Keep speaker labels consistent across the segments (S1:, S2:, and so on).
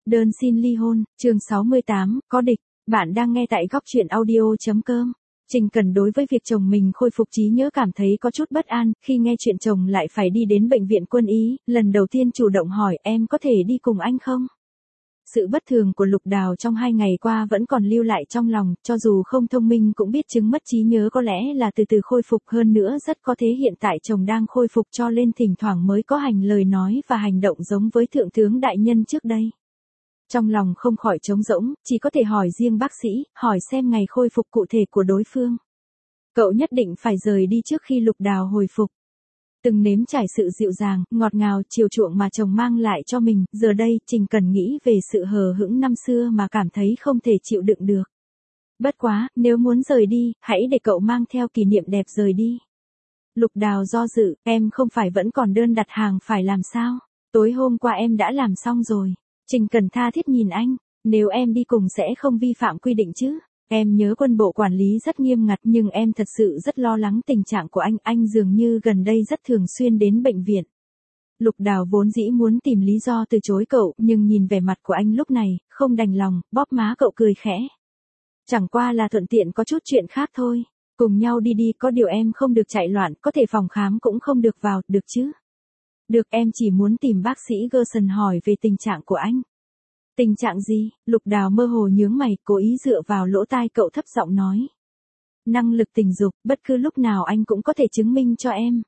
S1: Đơn xin ly hôn, chương 68, có địch. Bạn đang nghe tại góc truyện audio.com. Trình Cần đối với việc chồng mình khôi phục trí nhớ cảm thấy có chút bất an, khi nghe chuyện chồng lại phải đi đến bệnh viện quân y, lần đầu tiên chủ động hỏi em có thể đi cùng anh không? Sự bất thường của Lục Đào trong 2 ngày qua vẫn còn lưu lại trong lòng, cho dù không thông minh cũng biết chứng mất trí nhớ có lẽ là từ từ khôi phục, hơn nữa rất có thể hiện tại chồng đang khôi phục cho nên thỉnh thoảng mới có hành lời nói và hành động giống với thượng tướng đại nhân trước đây. Trong lòng không khỏi trống rỗng, chỉ có thể hỏi riêng bác sĩ, hỏi xem ngày khôi phục cụ thể của đối phương. Cậu nhất định phải rời đi trước khi Lục Đào hồi phục. Từng nếm trải sự dịu dàng, ngọt ngào, chiều chuộng mà chồng mang lại cho mình, giờ đây, Trình Cần nghĩ về sự hờ hững năm xưa mà cảm thấy không thể chịu đựng được. Bất quá, nếu muốn rời đi, hãy để cậu mang theo kỷ niệm đẹp rời đi. Lục Đào do dự, em không phải vẫn còn đơn đặt hàng phải làm sao? Tối hôm qua em đã làm xong rồi. Trình Cần tha thiết nhìn anh, nếu em đi cùng sẽ không vi phạm quy định chứ? Em nhớ quân bộ quản lý rất nghiêm ngặt nhưng em thật sự rất lo lắng tình trạng của anh dường như gần đây rất thường xuyên đến bệnh viện. Lục Đào vốn dĩ muốn tìm lý do từ chối cậu nhưng nhìn vẻ mặt của anh lúc này, không đành lòng, bóp má cậu cười khẽ. Chẳng qua là thuận tiện có chút chuyện khác thôi, cùng nhau đi, có điều em không được chạy loạn, có thể phòng khám cũng không được vào, được chứ? Được, em chỉ muốn tìm bác sĩ Gerson hỏi về tình trạng của anh. Tình trạng gì? Lục Đào mơ hồ nhướng mày, cố ý dựa vào lỗ tai cậu thấp giọng nói. Năng lực tình dục, bất cứ lúc nào anh cũng có thể chứng minh cho em.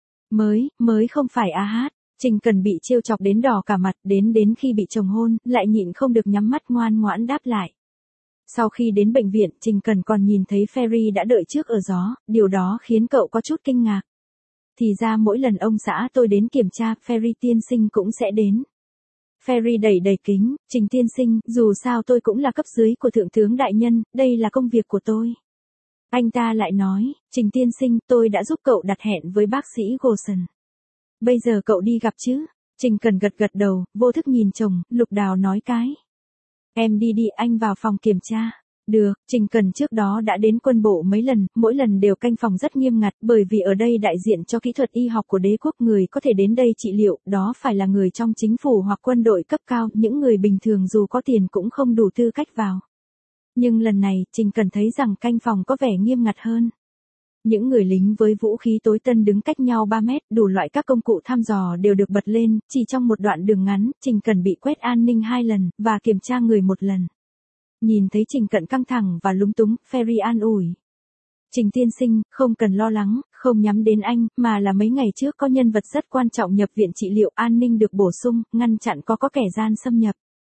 S1: Mới không phải a hát. Trình Cần bị trêu chọc đến đỏ cả mặt, đến khi bị chồng hôn, lại nhịn không được nhắm mắt ngoan ngoãn đáp lại. Sau khi đến bệnh viện, Trình Cần còn nhìn thấy Ferry đã đợi trước ở gió, điều đó khiến cậu có chút kinh ngạc. Thì ra mỗi lần ông xã tôi đến kiểm tra, Ferry tiên sinh cũng sẽ đến. Ferry đẩy kính, Trình tiên sinh, dù sao tôi cũng là cấp dưới của thượng tướng đại nhân, đây là công việc của tôi. Anh ta lại nói, Trình tiên sinh, tôi đã giúp cậu đặt hẹn với bác sĩ Gerson. Bây giờ cậu đi gặp chứ? Trình Cần gật đầu, vô thức nhìn chồng, Lục Đào nói cái. Em đi, anh vào phòng kiểm tra. Được, Trình Cần trước đó đã đến quân bộ mấy lần, mỗi lần đều canh phòng rất nghiêm ngặt, bởi vì ở đây đại diện cho kỹ thuật y học của đế quốc, người có thể đến đây trị liệu, đó phải là người trong chính phủ hoặc quân đội cấp cao, những người bình thường dù có tiền cũng không đủ tư cách vào. Nhưng lần này, Trình Cần thấy rằng canh phòng có vẻ nghiêm ngặt hơn. Những người lính với vũ khí tối tân đứng cách nhau 3 mét, đủ loại các công cụ thăm dò đều được bật lên, chỉ trong một đoạn đường ngắn, Trình Cần bị quét an ninh 2 lần, và kiểm tra người 1 lần. Nhìn thấy Trình Cận căng thẳng và lúng túng, Ferry an ủi. Trình tiên sinh, không cần lo lắng, không nhắm đến anh, mà là mấy ngày trước có nhân vật rất quan trọng nhập viện trị liệu, an ninh được bổ sung, ngăn chặn có kẻ gian xâm nhập.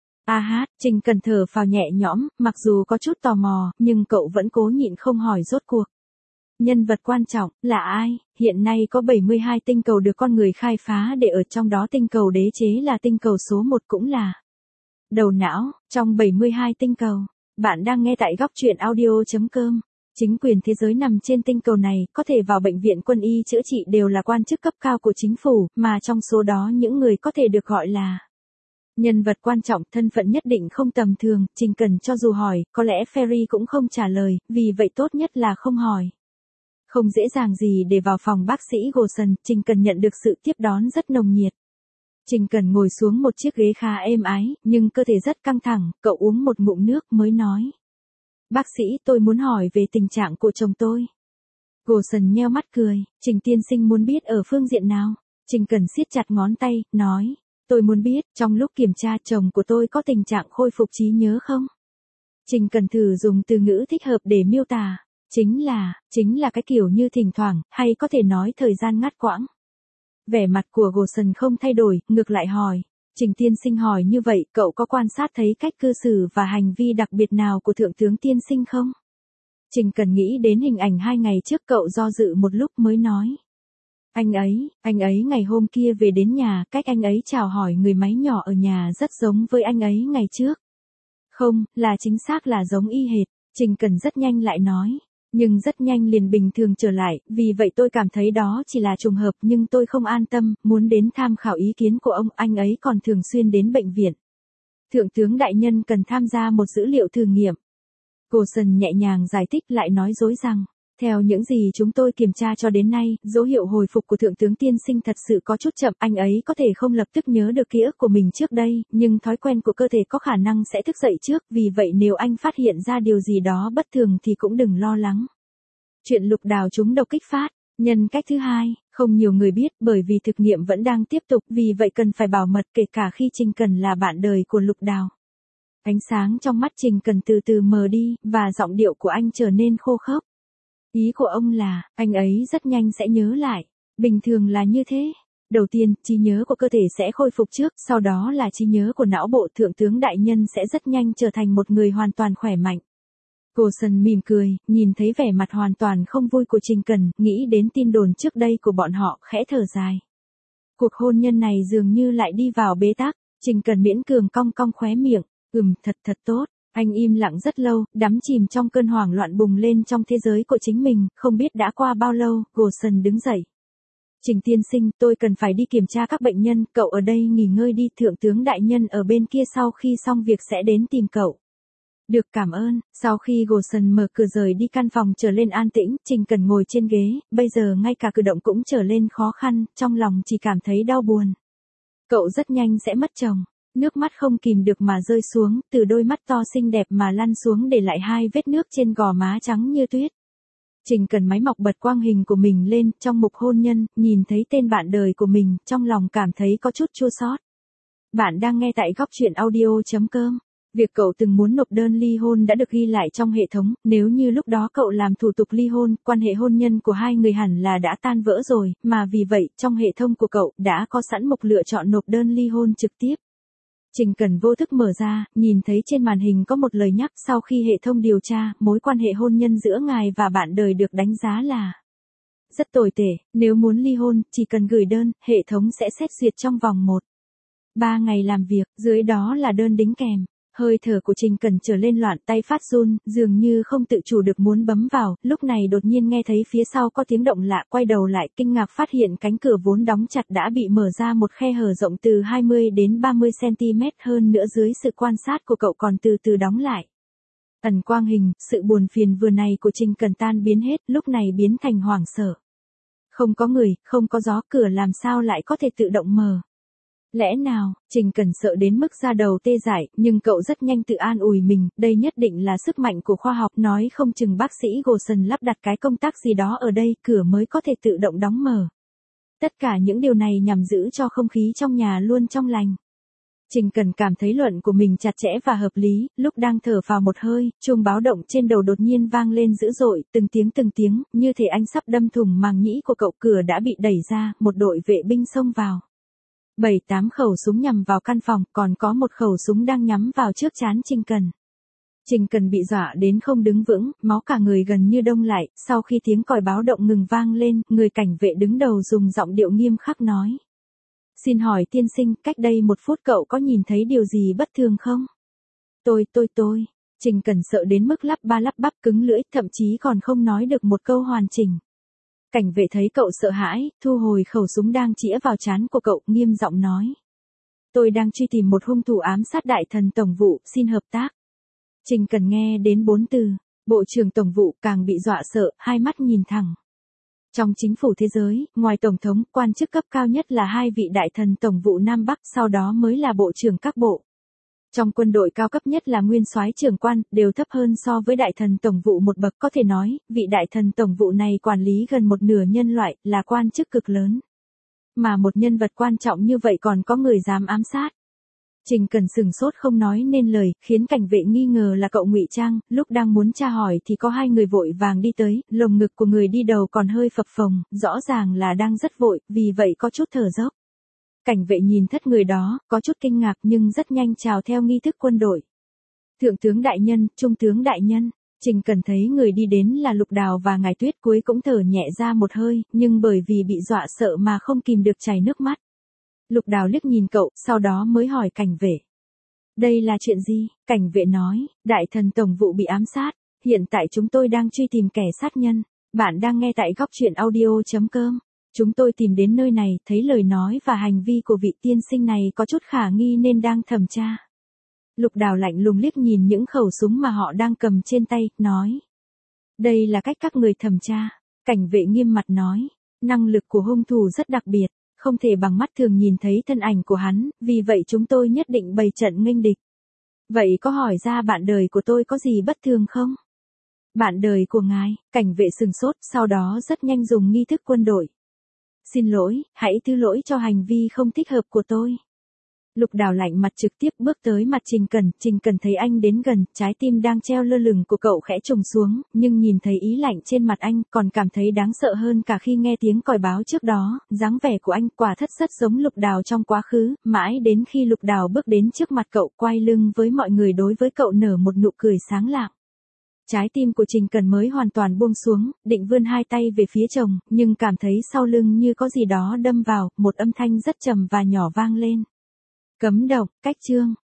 S1: Trình Cận thở phào nhẹ nhõm, mặc dù có chút tò mò, nhưng cậu vẫn cố nhịn không hỏi rốt cuộc. Nhân vật quan trọng, là ai? Hiện nay có 72 tinh cầu được con người khai phá để ở trong đó tinh cầu đế chế là tinh cầu số 1 cũng là đầu não, trong 72 tinh cầu. Bạn đang nghe tại góc truyện audio.com. Chính quyền thế giới nằm trên tinh cầu này, có thể vào bệnh viện quân y chữa trị đều là quan chức cấp cao của chính phủ, mà trong số đó những người có thể được gọi là nhân vật quan trọng, thân phận nhất định không tầm thường. Trình Cần cho dù hỏi, có lẽ Ferry cũng không trả lời, vì vậy tốt nhất là không hỏi. Không dễ dàng gì để vào phòng bác sĩ Gerson, Trình Cần nhận được sự tiếp đón rất nồng nhiệt. Trình Cần ngồi xuống một chiếc ghế khá êm ái, nhưng cơ thể rất căng thẳng, cậu uống một ngụm nước mới nói. Bác sĩ, tôi muốn hỏi về tình trạng của chồng tôi. Gerson nheo mắt cười, Trình tiên sinh muốn biết ở phương diện nào? Trình Cần siết chặt ngón tay, nói. Tôi muốn biết, trong lúc kiểm tra chồng của tôi có tình trạng khôi phục trí nhớ không? Trình Cần thử dùng từ ngữ thích hợp để miêu tả. Chính là cái kiểu như thỉnh thoảng, hay có thể nói thời gian ngắt quãng. Vẻ mặt của Gerson không thay đổi, ngược lại hỏi. Trình tiên sinh hỏi như vậy, cậu có quan sát thấy cách cư xử và hành vi đặc biệt nào của thượng tướng tiên sinh không? Trình Cần nghĩ đến hình ảnh 2 ngày trước, cậu do dự một lúc mới nói. Anh ấy ngày hôm kia về đến nhà, cách anh ấy chào hỏi người máy nhỏ ở nhà rất giống với anh ấy ngày trước. Không, là chính xác là giống y hệt, Trình Cần rất nhanh lại nói. Nhưng rất nhanh liền bình thường trở lại, vì vậy tôi cảm thấy đó chỉ là trùng hợp, nhưng tôi không an tâm, muốn đến tham khảo ý kiến của ông, anh ấy còn thường xuyên đến bệnh viện. Thượng tướng đại nhân cần tham gia một dữ liệu thử nghiệm. Gerson nhẹ nhàng giải thích, lại nói dối rằng, Theo những gì chúng tôi kiểm tra cho đến nay, dấu hiệu hồi phục của thượng tướng tiên sinh thật sự có chút chậm, anh ấy có thể không lập tức nhớ được ký ức của mình trước đây, nhưng thói quen của cơ thể có khả năng sẽ thức dậy trước, vì vậy nếu anh phát hiện ra điều gì đó bất thường thì cũng đừng lo lắng. Chuyện Lục Đào trúng độc kích phát. Nhân cách thứ hai, không nhiều người biết bởi vì thực nghiệm vẫn đang tiếp tục, vì vậy cần phải bảo mật kể cả khi Trình Cần là bạn đời của Lục Đào. Ánh sáng trong mắt Trình Cần từ từ mờ đi, và giọng điệu của anh trở nên khô khốc. Ý của ông là, anh ấy rất nhanh sẽ nhớ lại. Bình thường là như thế. Đầu tiên, trí nhớ của cơ thể sẽ khôi phục trước, sau đó là trí nhớ của não bộ. Thượng tướng đại nhân sẽ rất nhanh trở thành một người hoàn toàn khỏe mạnh. Coulson mỉm cười, nhìn thấy vẻ mặt hoàn toàn không vui của Trình Cần, nghĩ đến tin đồn trước đây của bọn họ, khẽ thở dài. Cuộc hôn nhân này dường như lại đi vào bế tắc. Trình Cần miễn cường cong cong khóe miệng. Thật tốt. Anh im lặng rất lâu, đắm chìm trong cơn hoảng loạn bùng lên trong thế giới của chính mình, không biết đã qua bao lâu. Coulson đứng dậy. Trình tiên sinh, tôi cần phải đi kiểm tra các bệnh nhân, cậu ở đây nghỉ ngơi đi, thượng tướng đại nhân ở bên kia sau khi xong việc sẽ đến tìm cậu. Được, cảm ơn. Sau khi Coulson mở cửa rời đi, căn phòng trở lên an tĩnh, Trình Cần ngồi trên ghế, bây giờ ngay cả cử động cũng trở lên khó khăn, trong lòng chỉ cảm thấy đau buồn. Cậu rất nhanh sẽ mất chồng. Nước mắt không kìm được mà rơi xuống, từ đôi mắt to xinh đẹp mà lăn xuống để lại 2 vết nước trên gò má trắng như tuyết. Trình Cần máy móc bật quang hình của mình lên, trong mục hôn nhân, nhìn thấy tên bạn đời của mình, trong lòng cảm thấy có chút chua xót. Bạn đang nghe tại góc truyện audio.com. Việc cậu từng muốn nộp đơn ly hôn đã được ghi lại trong hệ thống, nếu như lúc đó cậu làm thủ tục ly hôn, quan hệ hôn nhân của hai người hẳn là đã tan vỡ rồi, mà vì vậy, trong hệ thống của cậu đã có sẵn mục lựa chọn nộp đơn ly hôn trực tiếp. Trình Cần vô thức mở ra, nhìn thấy trên màn hình có một lời nhắc sau khi hệ thống điều tra, mối quan hệ hôn nhân giữa ngài và bạn đời được đánh giá là rất tồi tệ, nếu muốn ly hôn, chỉ cần gửi đơn, hệ thống sẽ xét duyệt trong vòng 1-3 ngày làm việc, dưới đó là đơn đính kèm. Hơi thở của Trình Cần trở lên loạn, tay phát run, dường như không tự chủ được muốn bấm vào, lúc này đột nhiên nghe thấy phía sau có tiếng động lạ, quay đầu lại, kinh ngạc phát hiện cánh cửa vốn đóng chặt đã bị mở ra một khe hở rộng từ 20 đến 30 cm, hơn nữa dưới sự quan sát của cậu còn từ từ đóng lại. Ẩn quang hình, sự buồn phiền vừa này của Trình Cần tan biến hết, lúc này biến thành hoảng sợ. Không có người, không có gió, cửa làm sao lại có thể tự động mở. Lẽ nào, Trình Cần sợ đến mức da đầu tê dại, nhưng cậu rất nhanh tự an ủi mình, đây nhất định là sức mạnh của khoa học, nói không chừng bác sĩ Coulson lắp đặt cái công tắc gì đó ở đây, cửa mới có thể tự động đóng mở. Tất cả những điều này nhằm giữ cho không khí trong nhà luôn trong lành. Trình Cần cảm thấy luận của mình chặt chẽ và hợp lý, lúc đang thở phào một hơi, chuông báo động trên đầu đột nhiên vang lên dữ dội, từng tiếng, như thể anh sắp đâm thủng màng nhĩ của cậu. Cửa đã bị đẩy ra, một đội vệ binh xông vào. 7-8 khẩu súng nhằm vào căn phòng, còn có một khẩu súng đang nhắm vào trước trán Trình Cần. Trình Cần bị dọa đến không đứng vững, máu cả người gần như đông lại, sau khi tiếng còi báo động ngừng vang lên, người cảnh vệ đứng đầu dùng giọng điệu nghiêm khắc nói. Xin hỏi tiên sinh, cách đây 1 phút cậu có nhìn thấy điều gì bất thường không? Tôi. Trình Cần sợ đến mức lắp ba lắp bắp cứng lưỡi, thậm chí còn không nói được một câu hoàn chỉnh. Cảnh vệ thấy cậu sợ hãi, thu hồi khẩu súng đang chĩa vào trán của cậu, nghiêm giọng nói. Tôi đang truy tìm một hung thủ ám sát đại thần tổng vụ, xin hợp tác. Trình Cần nghe đến 4 từ, bộ trưởng tổng vụ càng bị dọa sợ, hai mắt nhìn thẳng. Trong chính phủ thế giới, ngoài tổng thống, quan chức cấp cao nhất là 2 vị đại thần tổng vụ Nam Bắc, sau đó mới là bộ trưởng các bộ. Trong quân đội cao cấp nhất là nguyên soái trưởng quan, đều thấp hơn so với đại thần tổng vụ một bậc, có thể nói, vị đại thần tổng vụ này quản lý gần một nửa nhân loại, là quan chức cực lớn. Mà một nhân vật quan trọng như vậy còn có người dám ám sát. Trình Cần sửng sốt không nói nên lời, khiến cảnh vệ nghi ngờ là cậu ngụy trang, lúc đang muốn tra hỏi thì có 2 người vội vàng đi tới, lồng ngực của người đi đầu còn hơi phập phồng, rõ ràng là đang rất vội, vì vậy có chút thở dốc. Cảnh vệ nhìn thất người đó, có chút kinh ngạc nhưng rất nhanh chào theo nghi thức quân đội. Thượng tướng đại nhân, trung tướng đại nhân, Trình Cần thấy người đi đến là Lục Đào và Ngài Tuyết, cuối cũng thở nhẹ ra một hơi, nhưng bởi vì bị dọa sợ mà không kìm được chảy nước mắt. Lục Đào liếc nhìn cậu, sau đó mới hỏi cảnh vệ. Đây là chuyện gì? Cảnh vệ nói, đại thần tổng vụ bị ám sát, hiện tại chúng tôi đang truy tìm kẻ sát nhân. Bạn đang nghe tại góc truyện audio.com. Chúng tôi tìm đến nơi này, thấy lời nói và hành vi của vị tiên sinh này có chút khả nghi nên đang thẩm tra. Lục Đào lạnh lùng liếc nhìn những khẩu súng mà họ đang cầm trên tay, nói. Đây là cách các người thẩm tra. Cảnh vệ nghiêm mặt nói. Năng lực của hung thủ rất đặc biệt, không thể bằng mắt thường nhìn thấy thân ảnh của hắn, vì vậy chúng tôi nhất định bày trận nghênh địch. Vậy có hỏi ra bạn đời của tôi có gì bất thường không? Bạn đời của ngài, cảnh vệ sừng sốt, sau đó rất nhanh dùng nghi thức quân đội. Xin lỗi, hãy thứ lỗi cho hành vi không thích hợp của tôi. Lục Đào lạnh mặt trực tiếp bước tới mặt Trình Cần thấy anh đến gần, trái tim đang treo lơ lửng của cậu khẽ trùng xuống, nhưng nhìn thấy ý lạnh trên mặt anh, còn cảm thấy đáng sợ hơn cả khi nghe tiếng còi báo trước đó, dáng vẻ của anh quả thật rất giống Lục Đào trong quá khứ, mãi đến khi Lục Đào bước đến trước mặt cậu, quay lưng với mọi người đối với cậu nở một nụ cười sáng lạng. Trái tim của Trình Cần mới hoàn toàn buông xuống, định vươn hai tay về phía chồng, nhưng cảm thấy sau lưng như có gì đó đâm vào, một âm thanh rất trầm và nhỏ vang lên. Cấm độc, cách chương.